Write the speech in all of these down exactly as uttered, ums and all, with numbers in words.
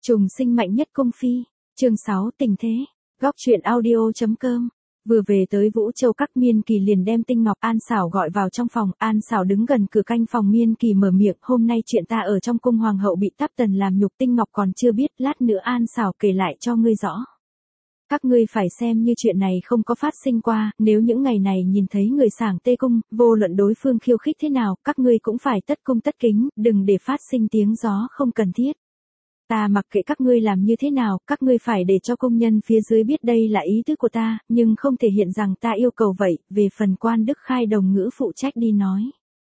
Trùng sinh mạnh nhất cung phi, chương sáu tình thế, góc truyện audio chấm com. Vừa về tới Vũ Châu Các, Miên Kỳ liền đem Tinh Ngọc An Xảo gọi vào trong phòng. An Xảo đứng gần cửa canh phòng. Miên Kỳ mở miệng, hôm nay chuyện ta ở trong cung hoàng hậu bị Táp Tần làm nhục, Tinh Ngọc còn chưa biết, lát nữa An Xảo kể lại cho ngươi rõ. Các ngươi phải xem như chuyện này không có phát sinh qua, nếu những ngày này nhìn thấy người sảng tê cung, vô luận đối phương khiêu khích thế nào, các ngươi cũng phải tất cung tất kính, đừng để phát sinh tiếng gió không cần thiết. Ta mặc kệ các ngươi làm như thế nào, các ngươi phải để cho công nhân phía dưới biết đây là ý tứ của ta, nhưng không thể hiện rằng ta yêu cầu vậy. Về phần Quan Đức Khai đồng ngữ phụ trách đi nói.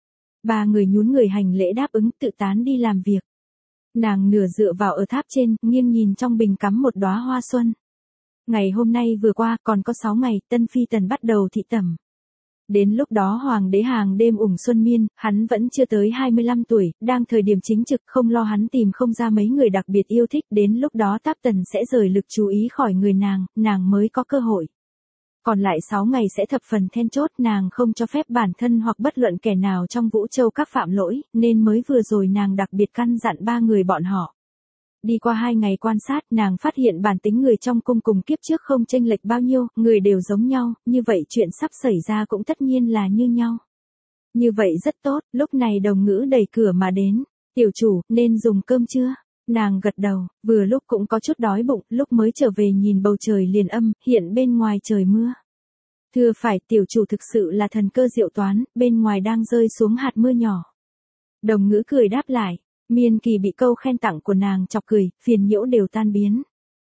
Ba người nhún người hành lễ đáp ứng, tự tán đi làm việc. Nàng nửa dựa vào ở tháp trên, nghiêng nhìn trong bình cắm một đóa hoa xuân. Ngày hôm nay vừa qua, còn có sáu ngày, Tân Phi Tần bắt đầu thị tẩm. Đến lúc đó hoàng đế hàng đêm ủng xuân miên, hắn vẫn chưa tới hai mươi lăm tuổi, đang thời điểm chính trực, không lo hắn tìm không ra mấy người đặc biệt yêu thích, đến lúc đó Táp Tần sẽ rời lực chú ý khỏi người nàng, nàng mới có cơ hội. Còn lại sáu ngày sẽ thập phần then chốt, nàng không cho phép bản thân hoặc bất luận kẻ nào trong Vũ Châu Các phạm lỗi, nên mới vừa rồi nàng đặc biệt căn dặn ba người bọn họ. Đi qua hai ngày quan sát, nàng phát hiện bản tính người trong cung cùng kiếp trước không chênh lệch bao nhiêu, người đều giống nhau, như vậy chuyện sắp xảy ra cũng tất nhiên là như nhau. Như vậy rất tốt, lúc này đồng ngữ đẩy cửa mà đến, tiểu chủ, nên dùng cơm chưa? Nàng gật đầu, vừa lúc cũng có chút đói bụng, lúc mới trở về nhìn bầu trời liền âm, hiện bên ngoài trời mưa. Thưa phải, tiểu chủ thực sự là thần cơ diệu toán, bên ngoài đang rơi xuống hạt mưa nhỏ. Đồng ngữ cười đáp lại. Miên Kỳ bị câu khen tặng của nàng chọc cười, phiền nhiễu đều tan biến.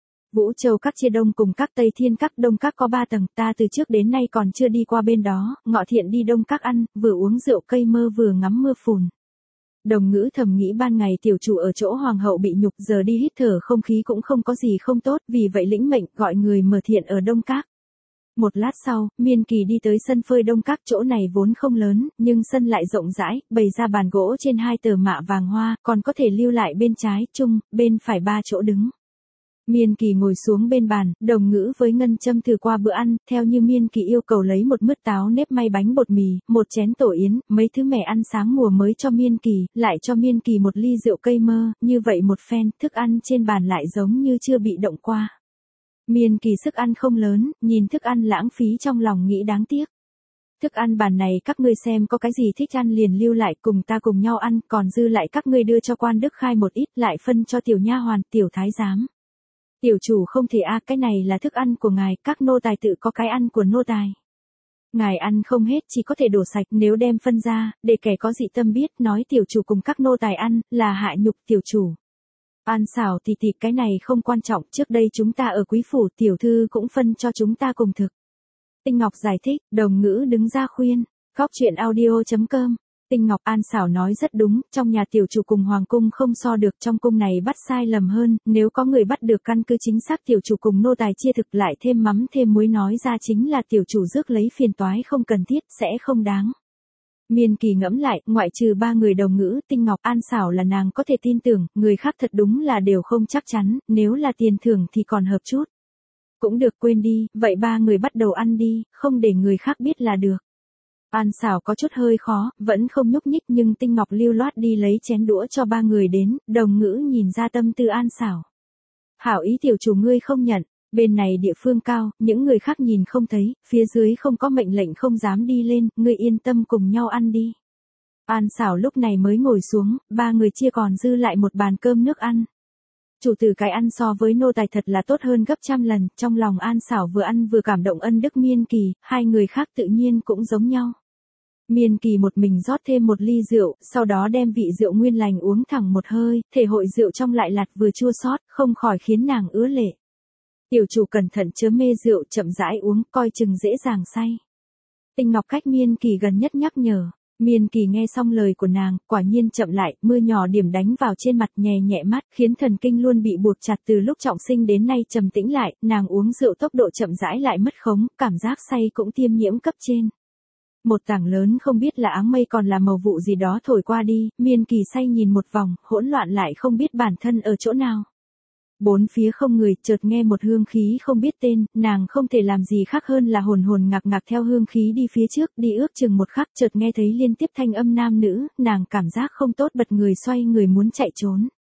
Vũ Châu Các chia đông cùng các Tây Thiên Các. Đông Các có ba tầng, ta từ trước đến nay còn chưa đi qua bên đó. Ngọ Thiện đi Đông Các ăn, vừa uống rượu cây mơ vừa ngắm mưa phùn. Đồng ngữ thầm nghĩ ban ngày tiểu chủ ở chỗ hoàng hậu bị nhục, giờ đi hít thở không khí cũng không có gì không tốt, vì vậy lĩnh mệnh gọi người mở thiện ở Đông Các. Một lát sau, Miên Kỳ đi tới sân phơi Đông Các, chỗ này vốn không lớn, nhưng sân lại rộng rãi, bày ra bàn gỗ trên hai tờ mạ vàng hoa, còn có thể lưu lại bên trái, trung, bên phải ba chỗ đứng. Miên Kỳ ngồi xuống bên bàn, đồng ngữ với Ngân Châm thử qua bữa ăn, theo như Miên Kỳ yêu cầu lấy một mứt táo nếp may bánh bột mì, một chén tổ yến, mấy thứ mẻ ăn sáng mùa mới cho Miên Kỳ, lại cho Miên Kỳ một ly rượu cây mơ, như vậy một phen, thức ăn trên bàn lại giống như chưa bị động qua. Miên Kỳ sức ăn không lớn, nhìn thức ăn lãng phí trong lòng nghĩ đáng tiếc. Thức ăn bàn này các ngươi xem có cái gì thích ăn liền lưu lại, cùng ta cùng nhau ăn, còn dư lại các ngươi đưa cho Quan Đức Khai một ít, lại phân cho tiểu nha hoàn, tiểu thái giám. Tiểu chủ không thể a, cái này là thức ăn của ngài, các nô tài tự có cái ăn của nô tài. Ngài ăn không hết chỉ có thể đổ sạch, nếu đem phân ra, để kẻ có dị tâm biết, nói tiểu chủ cùng các nô tài ăn, là hạ nhục tiểu chủ. An Xảo thì thì cái này không quan trọng, trước đây chúng ta ở quý phủ, tiểu thư cũng phân cho chúng ta cùng thực. Tinh Ngọc giải thích, đồng ngữ đứng ra khuyên, góc truyện audio chấm com. Tinh Ngọc An Xảo nói rất đúng, trong nhà tiểu chủ cùng hoàng cung không so được, trong cung này bắt sai lầm hơn, nếu có người bắt được căn cứ chính xác tiểu chủ cùng nô tài chia thực lại thêm mắm thêm muối nói ra chính là tiểu chủ rước lấy phiền toái không cần thiết, sẽ không đáng. Miên Kỳ ngẫm lại, ngoại trừ ba người đồng ngữ, Tinh Ngọc An Xảo là nàng có thể tin tưởng, người khác thật đúng là đều không chắc chắn, nếu là tiền thưởng thì còn hợp chút. Cũng được, quên đi, vậy ba người bắt đầu ăn đi, không để người khác biết là được. An Xảo có chút hơi khó, vẫn không nhúc nhích, nhưng Tinh Ngọc lưu loát đi lấy chén đũa cho ba người đến, đồng ngữ nhìn ra tâm tư An Xảo. Hảo ý tiểu chủ ngươi không nhận. Bên này địa phương cao, những người khác nhìn không thấy, phía dưới không có mệnh lệnh không dám đi lên, ngươi yên tâm cùng nhau ăn đi. An Xảo lúc này mới ngồi xuống, ba người chia còn dư lại một bàn cơm nước ăn. Chủ tử cái ăn so với nô tài thật là tốt hơn gấp trăm lần, trong lòng An Xảo vừa ăn vừa cảm động ân đức Miên Kỳ, hai người khác tự nhiên cũng giống nhau. Miên Kỳ một mình rót thêm một ly rượu, sau đó đem vị rượu nguyên lành uống thẳng một hơi, thể hội rượu trong lại lạt vừa chua xót, không khỏi khiến nàng ứa lệ. Tiểu chủ cẩn thận chớ mê rượu, chậm rãi uống, coi chừng dễ dàng say. Tinh Ngọc cách Miên Kỳ gần nhất nhắc nhở. Miên Kỳ nghe xong lời của nàng, quả nhiên chậm lại, mưa nhỏ điểm đánh vào trên mặt nhẹ nhẹ mắt, khiến thần kinh luôn bị buộc chặt từ lúc trọng sinh đến nay trầm tĩnh lại, nàng uống rượu tốc độ chậm rãi lại mất khống, cảm giác say cũng tiêm nhiễm cấp trên. Một tảng lớn không biết là áng mây còn là màu vụ gì đó thổi qua đi, Miên Kỳ say nhìn một vòng, hỗn loạn lại không biết bản thân ở chỗ nào. Bốn phía không người, chợt nghe một hương khí không biết tên, nàng không thể làm gì khác hơn là hồn hồn ngạc ngạc theo hương khí đi phía trước, đi ước chừng một khắc chợt nghe thấy liên tiếp thanh âm nam nữ, nàng cảm giác không tốt bật người xoay người muốn chạy trốn.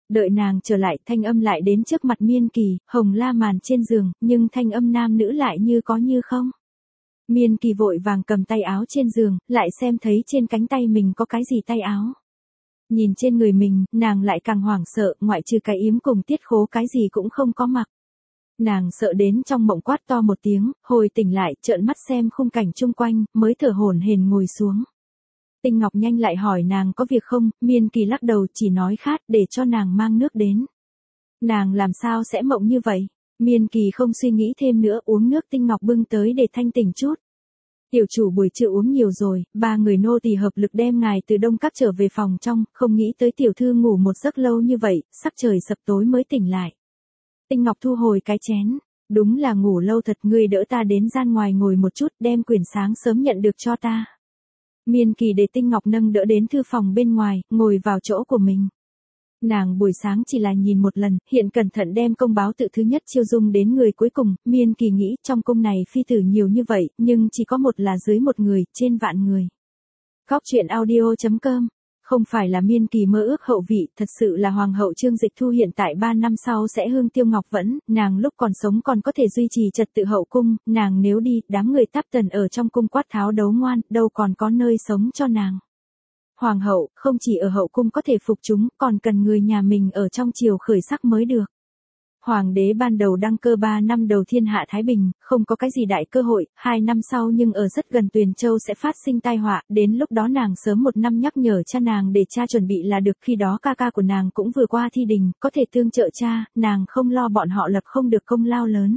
Đợi nàng trở lại, thanh âm lại đến trước mặt Miên Kỳ, hồng la màn trên giường, nhưng thanh âm nam nữ lại như có như không. Miên Kỳ vội vàng cầm tay áo trên giường, lại xem thấy trên cánh tay mình có cái gì tay áo. Nhìn trên người mình, nàng lại càng hoảng sợ, ngoại trừ cái yếm cùng tiết khố cái gì cũng không có mặc. Nàng sợ đến trong mộng quát to một tiếng, hồi tỉnh lại, trợn mắt xem khung cảnh chung quanh, mới thở hổn hển ngồi xuống. Tinh Ngọc nhanh lại hỏi nàng có việc không, Miên Kỳ lắc đầu chỉ nói khát để cho nàng mang nước đến. Nàng làm sao sẽ mộng như vậy? Miên Kỳ không suy nghĩ thêm nữa, uống nước Tinh Ngọc bưng tới để thanh tỉnh chút. Tiểu chủ buổi trưa uống nhiều rồi, ba người nô tỳ hợp lực đem ngài từ Đông Các trở về phòng trong, không nghĩ tới tiểu thư ngủ một giấc lâu như vậy, sắc trời sập tối mới tỉnh lại. Tinh Ngọc thu hồi cái chén, đúng là ngủ lâu thật, ngươi đỡ ta đến gian ngoài ngồi một chút, đem quyển sáng sớm nhận được cho ta. Miên Kỳ để Tinh Ngọc nâng đỡ đến thư phòng bên ngoài, ngồi vào chỗ của mình. Nàng buổi sáng chỉ là nhìn một lần, hiện cẩn thận đem công báo tự thứ nhất chiêu dung đến người cuối cùng, Miên Kỳ nghĩ trong cung này phi tử nhiều như vậy, nhưng chỉ có một là dưới một người, trên vạn người. Góc truyện audio chấm com. Không phải là Miên Kỳ mơ ước hậu vị, thật sự là Hoàng hậu Trương Dịch Thu hiện tại ba năm sau sẽ hương tiêu ngọc vẫn, nàng lúc còn sống còn có thể duy trì trật tự hậu cung, nàng nếu đi, đám người Táp Tần ở trong cung quát tháo đấu ngoan, đâu còn có nơi sống cho nàng. Hoàng hậu, không chỉ ở hậu cung có thể phục chúng, còn cần người nhà mình ở trong triều khởi sắc mới được. Hoàng đế ban đầu đăng cơ ba năm đầu thiên hạ Thái Bình, không có cái gì đại cơ hội, hai năm sau nhưng ở rất gần Tuyền Châu sẽ phát sinh tai họa, đến lúc đó nàng sớm một năm nhắc nhở cha nàng để cha chuẩn bị là được, khi đó ca ca của nàng cũng vừa qua thi đình, có thể tương trợ cha, nàng không lo bọn họ lập không được công lao lớn.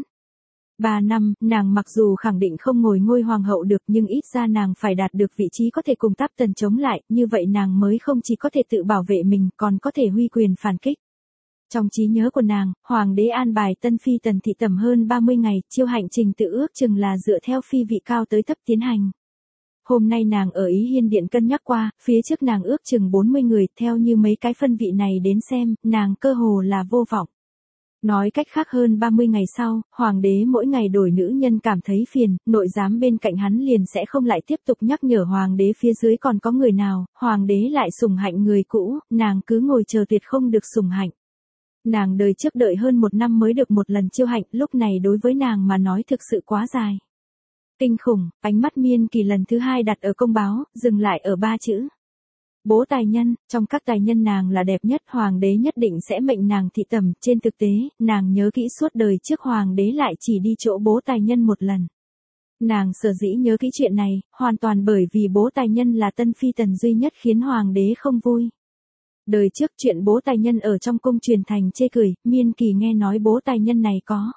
Ba năm, nàng mặc dù khẳng định không ngồi ngôi hoàng hậu được nhưng ít ra nàng phải đạt được vị trí có thể cùng Táp Tần chống lại, như vậy nàng mới không chỉ có thể tự bảo vệ mình còn có thể huy quyền phản kích. Trong trí nhớ của nàng, hoàng đế an bài tân phi Tần Thị Tẩm hơn ba mươi ngày, chiêu hành trình tự ước chừng là dựa theo phi vị cao tới thấp tiến hành. Hôm nay nàng ở Ý Hiên Điện cân nhắc qua, phía trước nàng ước chừng bốn mươi người, theo như mấy cái phân vị này đến xem, nàng cơ hồ là vô vọng. Nói cách khác hơn ba mươi ngày sau, hoàng đế mỗi ngày đổi nữ nhân cảm thấy phiền, nội giám bên cạnh hắn liền sẽ không lại tiếp tục nhắc nhở hoàng đế phía dưới còn có người nào, hoàng đế lại sủng hạnh người cũ, nàng cứ ngồi chờ tuyệt không được sủng hạnh. Nàng đời trước đợi hơn một năm mới được một lần chiêu hạnh, lúc này đối với nàng mà nói thực sự quá dài. Kinh khủng, ánh mắt Miên Kỳ lần thứ hai đặt ở công báo, dừng lại ở ba chữ. Bố tài nhân, trong các tài nhân nàng là đẹp nhất, hoàng đế nhất định sẽ mệnh nàng thị tẩm, trên thực tế, nàng nhớ kỹ suốt đời trước hoàng đế lại chỉ đi chỗ bố tài nhân một lần. Nàng sở dĩ nhớ kỹ chuyện này, hoàn toàn bởi vì bố tài nhân là tân phi Tần duy nhất khiến hoàng đế không vui. Đời trước chuyện bố tài nhân ở trong cung truyền thành chê cười, Miên Kỳ nghe nói bố tài nhân này có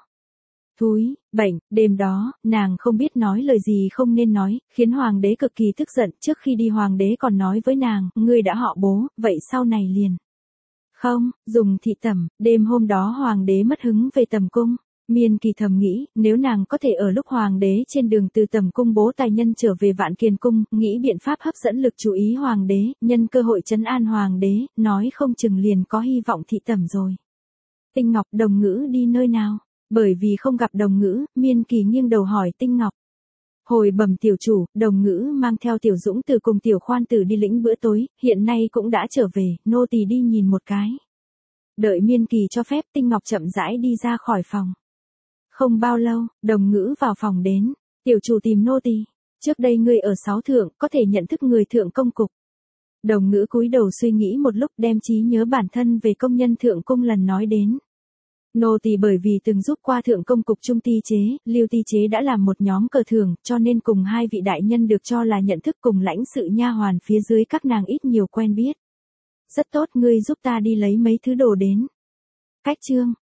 thúi, bệnh, đêm đó, nàng không biết nói lời gì không nên nói, khiến hoàng đế cực kỳ tức giận, trước khi đi hoàng đế còn nói với nàng, ngươi đã họ bố, vậy sau này liền. Không, dùng thị tẩm, đêm hôm đó hoàng đế mất hứng về tầm cung. Miên Kỳ thầm nghĩ, nếu nàng có thể ở lúc hoàng đế trên đường từ tầm cung bố tài nhân trở về Vạn Kiền cung, nghĩ biện pháp hấp dẫn lực chú ý hoàng đế, nhân cơ hội trấn an hoàng đế, nói không chừng liền có hy vọng thị tẩm rồi. Tinh Ngọc, Đồng Ngữ đi nơi nào? Bởi vì không gặp Đồng Ngữ, Miên Kỳ nghiêng đầu hỏi Tinh Ngọc. Hồi bẩm tiểu chủ, Đồng Ngữ mang theo Tiểu Dũng từ cùng Tiểu Khoan Tử đi lĩnh bữa tối, hiện nay cũng đã trở về, nô tỳ đi nhìn một cái. Đợi Miên Kỳ cho phép, Tinh Ngọc chậm rãi đi ra khỏi phòng. Không bao lâu, Đồng Ngữ vào phòng đến, tiểu chủ tìm nô tỳ. Trước đây ngươi ở sáu thượng, có thể nhận thức người thượng công cục. Đồng Ngữ cúi đầu suy nghĩ một lúc, đem trí nhớ bản thân về công nhân thượng cung lần nói đến. Nô tỳ bởi vì từng giúp qua thượng công cục Trung Ti Chế, Lưu Ti Chế đã làm một nhóm cờ thưởng, cho nên cùng hai vị đại nhân được cho là nhận thức, cùng lãnh sự nha hoàn phía dưới các nàng ít nhiều quen biết. Rất tốt, ngươi giúp ta đi lấy mấy thứ đồ đến. Cách chương,